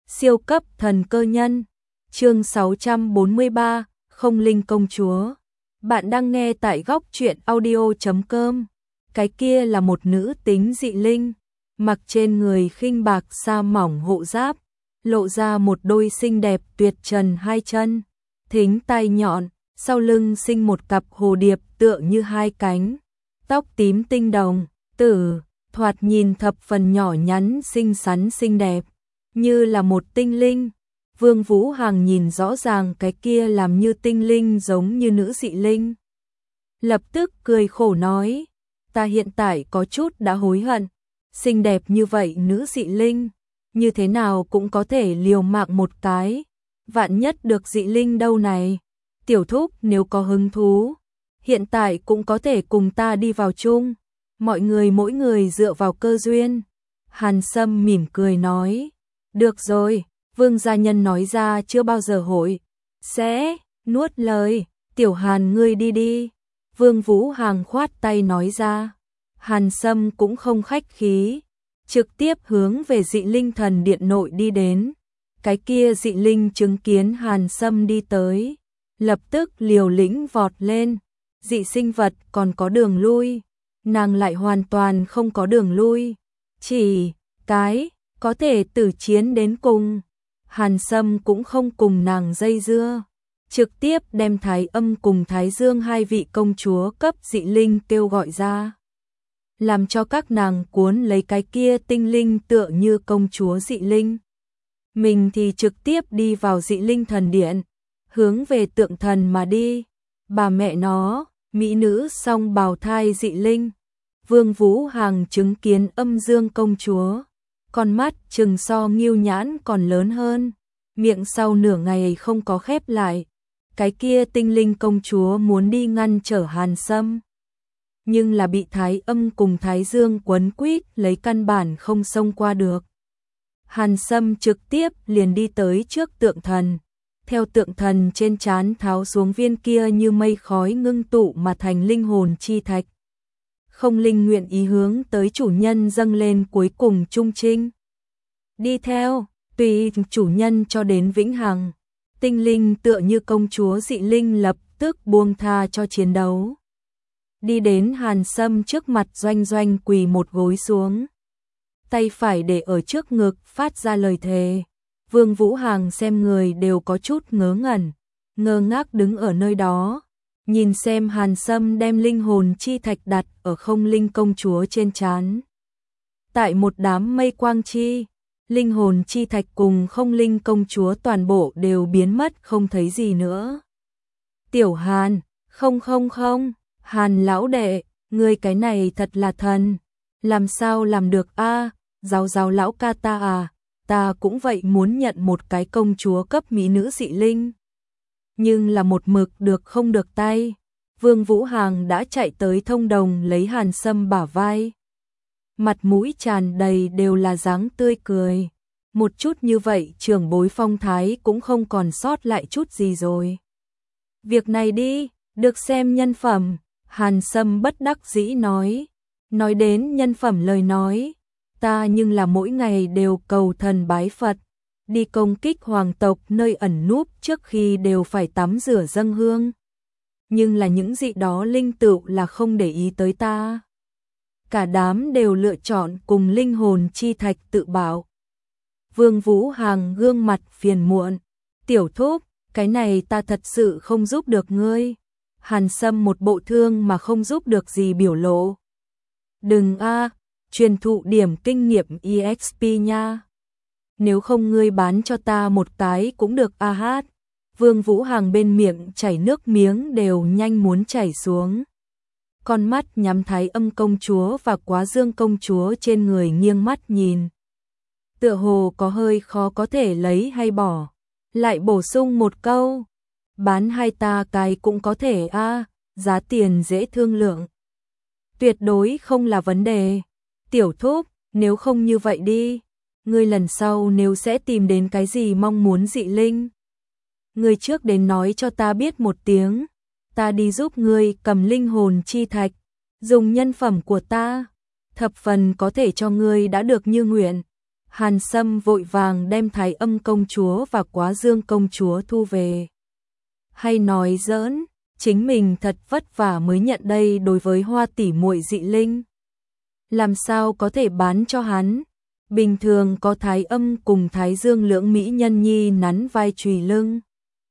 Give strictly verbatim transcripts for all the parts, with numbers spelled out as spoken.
Siêu cấp thần cơ nhân. Chương sáu trăm bốn mươi ba, Không Linh công chúa. Bạn đang nghe tại góc truyện audio chấm com. Cái kia là một nữ tính dị linh, mặc trên người khinh bạc sa mỏng hộ giáp, lộ ra một đôi xinh đẹp tuyệt trần hai chân, thính tai nhọn, sau lưng sinh một cặp hồ điệp tựa như hai cánh, tóc tím tinh đồng, tử, thoạt nhìn thập phần nhỏ nhắn xinh xắn xinh đẹp, như là một tinh linh. Vương Vũ Hằng nhìn rõ ràng cái kia làm như tinh linh giống như nữ dị linh. Lập tức cười khổ nói, ta hiện tại có chút đã hối hận, xinh đẹp như vậy nữ dị linh, như thế nào cũng có thể liều mạng một cái, vạn nhất được dị linh đâu này. Tiểu thúc nếu có hứng thú, hiện tại cũng có thể cùng ta đi vào chung, mọi người mỗi người dựa vào cơ duyên. Hàn Sâm mỉm cười nói, được rồi. Vương gia nhân nói ra chưa bao giờ hội sẽ nuốt lời, tiểu Hàn ngươi đi đi. Vương Vũ Hằng khoát tay nói ra. Hàn Sâm cũng không khách khí, trực tiếp hướng về dị linh thần điện nội đi đến. Cái kia dị linh chứng kiến Hàn Sâm đi tới, lập tức liều lĩnh vọt lên. Dị sinh vật còn có đường lui, nàng lại hoàn toàn không có đường lui, chỉ cái có thể tử chiến đến cùng. Hàn Sâm cũng không cùng nàng dây dưa, trực tiếp đem Thái Âm cùng Thái Dương hai vị công chúa cấp dị linh kêu gọi ra, làm cho các nàng cuốn lấy cái kia tinh linh tựa như công chúa dị linh. Mình thì trực tiếp đi vào dị linh thần điện, hướng về tượng thần mà đi. Bà mẹ nó, mỹ nữ song bào thai dị linh. Vương Vũ Hằng chứng kiến Âm Dương công chúa, con mắt trừng so Ngưu Nhãn còn lớn hơn, miệng sau nửa ngày không có khép lại. Cái kia tinh linh công chúa muốn đi ngăn trở Hàn Sâm, nhưng là bị Thái Âm cùng Thái Dương quấn quýt lấy, căn bản không xông qua được. Hàn Sâm trực tiếp liền đi tới trước tượng thần, theo tượng thần trên trán tháo xuống viên kia như mây khói ngưng tụ mà thành linh hồn chi thạch. Không Linh nguyện ý hướng tới chủ nhân dâng lên cuối cùng trung trinh. Đi theo, tùy chủ nhân cho đến vĩnh hằng. Tinh linh tựa như công chúa dị linh lập tức buông tha cho chiến đấu. Đi đến Hàn Sâm trước mặt doanh doanh quỳ một gối xuống. Tay phải để ở trước ngực phát ra lời thề. Vương Vũ Hằng xem người đều có chút ngớ ngẩn, ngơ ngác đứng ở nơi đó. Nhìn xem Hàn Sâm đem linh hồn chi thạch đặt ở Không Linh công chúa trên trán. Tại một đám mây quang chi, linh hồn chi thạch cùng Không Linh công chúa toàn bộ đều biến mất không thấy gì nữa. Tiểu Hàn, không không không, Hàn lão đệ, ngươi cái này thật là thần, làm sao làm được a? À, giáo giáo lão ca ta à, ta cũng vậy muốn nhận một cái công chúa cấp mỹ nữ dị linh. Nhưng là một mực được không được tay. Vương Vũ Hằng đã chạy tới thông đồng lấy Hàn Sâm bả vai. Mặt mũi tràn đầy đều là dáng tươi cười. Một chút như vậy trưởng bối phong thái cũng không còn sót lại chút gì rồi. Việc này đi, được xem nhân phẩm. Hàn Sâm bất đắc dĩ nói. Nói đến nhân phẩm lời nói, ta nhưng là mỗi ngày đều cầu thần bái Phật. Đi công kích hoàng tộc nơi ẩn núp trước khi đều phải tắm rửa dâng hương. Nhưng là những dị đó linh tựu là không để ý tới ta. Cả đám đều lựa chọn cùng linh hồn chi thạch tự bảo. Vương Vũ Hằng gương mặt phiền muộn. Tiểu thúc, cái này ta thật sự không giúp được ngươi. Hàn Sâm một bộ thương mà không giúp được gì biểu lộ. Đừng a, truyền thụ điểm kinh nghiệm e ích pê nha. Nếu không ngươi bán cho ta một cái cũng được a hát. Vương Vũ Hằng bên miệng chảy nước miếng đều nhanh muốn chảy xuống. Con mắt nhắm Thái Âm công chúa và Quá Dương công chúa trên người nghiêng mắt nhìn. Tựa hồ có hơi khó có thể lấy hay bỏ. Lại bổ sung một câu. Bán hai ta cái cũng có thể a, à, giá tiền dễ thương lượng. Tuyệt đối không là vấn đề. Tiểu thúc, nếu không như vậy đi. Ngươi lần sau nếu sẽ tìm đến cái gì mong muốn dị linh, ngươi trước đến nói cho ta biết một tiếng, ta đi giúp ngươi cầm linh hồn chi thạch, dùng nhân phẩm của ta, thập phần có thể cho ngươi đã được như nguyện. Hàn Sâm vội vàng đem Thái Âm công chúa và Quá Dương công chúa thu về. Hay nói giỡn, chính mình thật vất vả mới nhận đây đối với Hoa tỷ muội dị linh. Làm sao có thể bán cho hắn? Bình thường có Thái Âm cùng Thái Dương lưỡng mỹ nhân nhi nắn vai chùy lưng.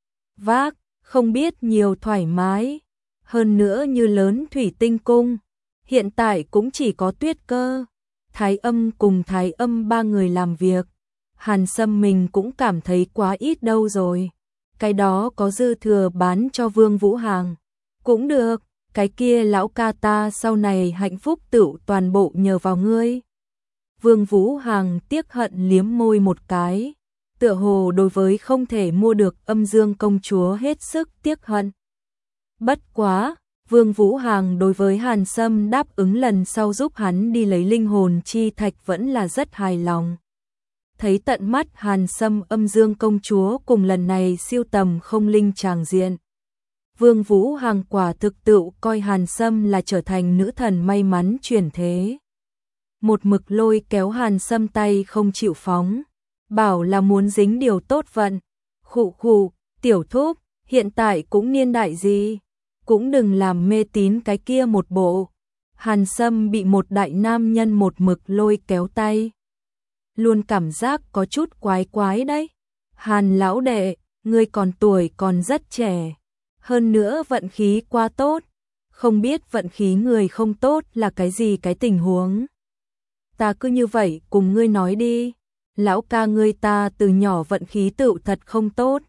Vác, không biết nhiều thoải mái. Hơn nữa như lớn thủy tinh cung. Hiện tại cũng chỉ có Tuyết Cơ, Thái Âm cùng Thái Âm ba người làm việc. Hàn Sâm mình cũng cảm thấy quá ít đâu rồi. Cái đó có dư thừa bán cho Vương Vũ Hàng. Cũng được, cái kia lão ca ta sau này hạnh phúc tựu toàn bộ nhờ vào ngươi. Vương Vũ Hàng tiếc hận liếm môi một cái. Tựa hồ đối với không thể mua được Âm Dương công chúa hết sức tiếc hận. Bất quá, Vương Vũ Hàng đối với Hàn Sâm đáp ứng lần sau giúp hắn đi lấy linh hồn chi thạch vẫn là rất hài lòng. Thấy tận mắt Hàn Sâm Âm Dương công chúa cùng lần này siêu tầm không linh tràng diện. Vương Vũ Hàng quả thực tựu coi Hàn Sâm là trở thành nữ thần may mắn chuyển thế. Một mực lôi kéo Hàn Sâm tay không chịu phóng, bảo là muốn dính điều tốt vận. Khụ khụ, tiểu thúc, hiện tại cũng niên đại gì? Cũng đừng làm mê tín cái kia một bộ. Hàn Sâm bị một đại nam nhân một mực lôi kéo tay. Luôn cảm giác có chút quái quái đấy. Hàn lão đệ, ngươi còn tuổi còn rất trẻ. Hơn nữa vận khí quá tốt. Không biết vận khí người không tốt là cái gì cái tình huống. Ta cứ như vậy cùng ngươi nói đi. Lão ca ngươi ta từ nhỏ vận khí tựu thật không tốt.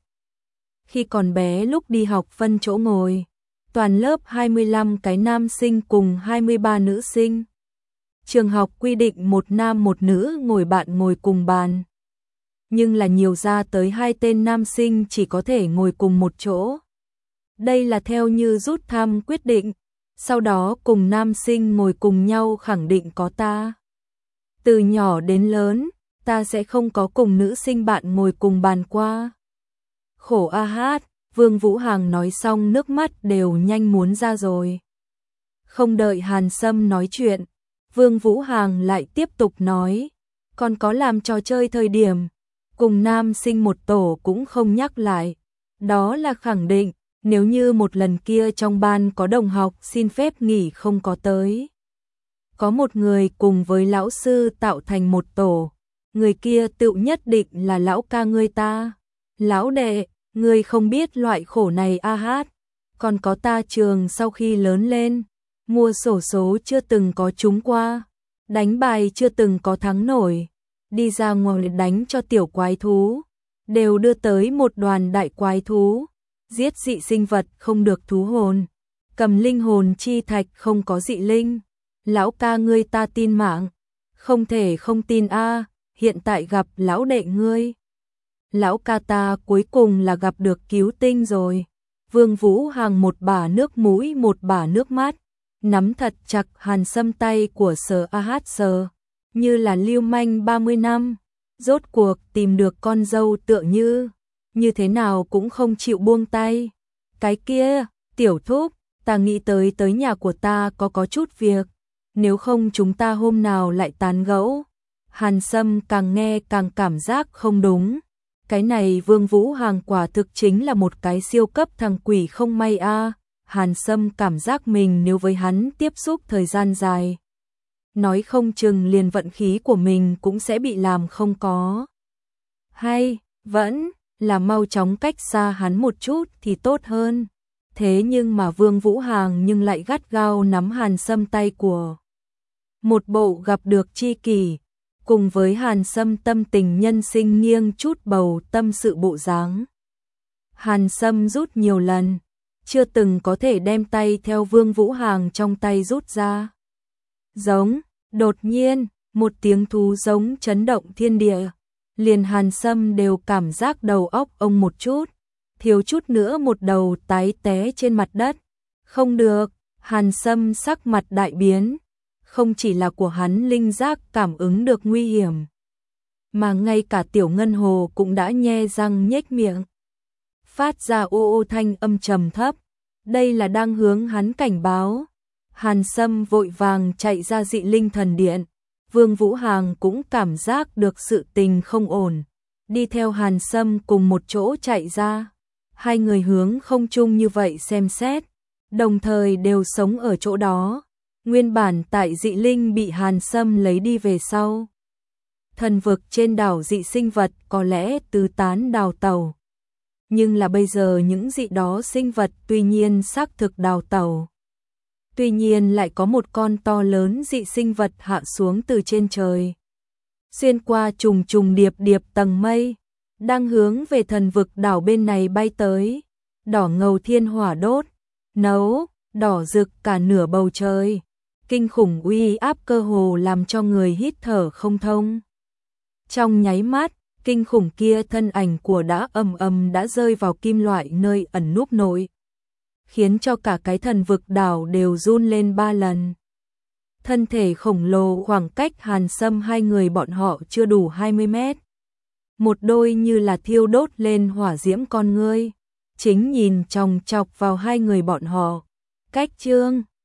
Khi còn bé lúc đi học phân chỗ ngồi. Toàn lớp hai mươi lăm cái nam sinh cùng hai mươi ba nữ sinh. Trường học quy định một nam một nữ ngồi bạn ngồi cùng bàn. Nhưng là nhiều ra tới hai tên nam sinh chỉ có thể ngồi cùng một chỗ. Đây là theo như rút thăm quyết định. Sau đó cùng nam sinh ngồi cùng nhau khẳng định có ta. Từ nhỏ đến lớn, ta sẽ không có cùng nữ sinh bạn ngồi cùng bàn qua. Khổ a hát. Vương Vũ Hàng nói xong nước mắt đều nhanh muốn ra rồi. Không đợi Hàn Sâm nói chuyện, Vương Vũ Hàng lại tiếp tục nói, còn có làm trò chơi thời điểm, cùng nam sinh một tổ cũng không nhắc lại. Đó là khẳng định, nếu như một lần kia trong ban có đồng học xin phép nghỉ không có tới. Có một người cùng với lão sư tạo thành một tổ, người kia tự nhất định là lão ca ngươi ta. Lão đệ, ngươi không biết loại khổ này a hát, còn có ta trường sau khi lớn lên, mua xổ số chưa từng có trúng qua, đánh bài chưa từng có thắng nổi, đi ra ngoài đánh cho tiểu quái thú, đều đưa tới một đoàn đại quái thú, giết dị sinh vật không được thú hồn, cầm linh hồn chi thạch không có dị linh. Lão ca ngươi ta tin mạng, không thể không tin a, hiện tại gặp lão đệ ngươi. Lão ca ta cuối cùng là gặp được cứu tinh rồi. Vương Vũ Hàng một bả nước mũi một bả nước mắt, nắm thật chặt Hàn Sâm tay của Sở A Hát Sờ, như là lưu manh ba mươi năm, rốt cuộc tìm được con dâu tựa như, như thế nào cũng không chịu buông tay. Cái kia, tiểu thúc, ta nghĩ tới tới nhà của ta có có chút việc, nếu không chúng ta hôm nào lại tán gẫu. Hàn Sâm càng nghe càng cảm giác không đúng. Cái này Vương Vũ Hàng quả thực chính là một cái siêu cấp thằng quỷ không may a. À. Hàn Sâm cảm giác mình nếu với hắn tiếp xúc thời gian dài, nói không chừng liền vận khí của mình cũng sẽ bị làm không có. Hay, vẫn là mau chóng cách xa hắn một chút thì tốt hơn. Thế nhưng mà Vương Vũ Hàng nhưng lại gắt gao nắm Hàn Sâm tay của. Một bộ gặp được tri kỷ, cùng với Hàn Sâm tâm tình nhân sinh nghiêng chút bầu tâm sự bộ dáng. Hàn Sâm rút nhiều lần, chưa từng có thể đem tay theo Vương Vũ Hàng trong tay rút ra. Giống, đột nhiên, một tiếng thú giống chấn động thiên địa, liền Hàn Sâm đều cảm giác đầu óc ông một chút, thiếu chút nữa một đầu tái té trên mặt đất. Không được, Hàn Sâm sắc mặt đại biến. Không chỉ là của hắn linh giác cảm ứng được nguy hiểm, mà ngay cả Tiểu Ngân Hồ cũng đã nhe răng nhếch miệng, phát ra ô ô thanh âm trầm thấp, đây là đang hướng hắn cảnh báo. Hàn Sâm vội vàng chạy ra dị linh thần điện, Vương Vũ Hàng cũng cảm giác được sự tình không ổn, đi theo Hàn Sâm cùng một chỗ chạy ra. Hai người hướng không trung như vậy xem xét, đồng thời đều sống ở chỗ đó. Nguyên bản tại dị linh bị Hàn Sâm lấy đi về sau. Thần vực trên đảo dị sinh vật có lẽ tứ tán đào tẩu. Nhưng là bây giờ những dị đó sinh vật tuy nhiên xác thực đào tẩu. Tuy nhiên lại có một con to lớn dị sinh vật hạ xuống từ trên trời. Xuyên qua trùng trùng điệp điệp tầng mây, đang hướng về thần vực đảo bên này bay tới. Đỏ ngầu thiên hỏa đốt, nấu, đỏ rực cả nửa bầu trời. Kinh khủng uy áp cơ hồ làm cho người hít thở không thông. Trong nháy mắt, kinh khủng kia thân ảnh của đã ầm ầm đã rơi vào kim loại nơi ẩn núp nội, khiến cho cả cái thần vực đảo đều run lên ba lần. Thân thể khổng lồ khoảng cách Hàn Sâm hai người bọn họ chưa đủ hai mươi mét. Một đôi như là thiêu đốt lên hỏa diễm con ngươi, chính nhìn chòng chọc vào hai người bọn họ. Cách trương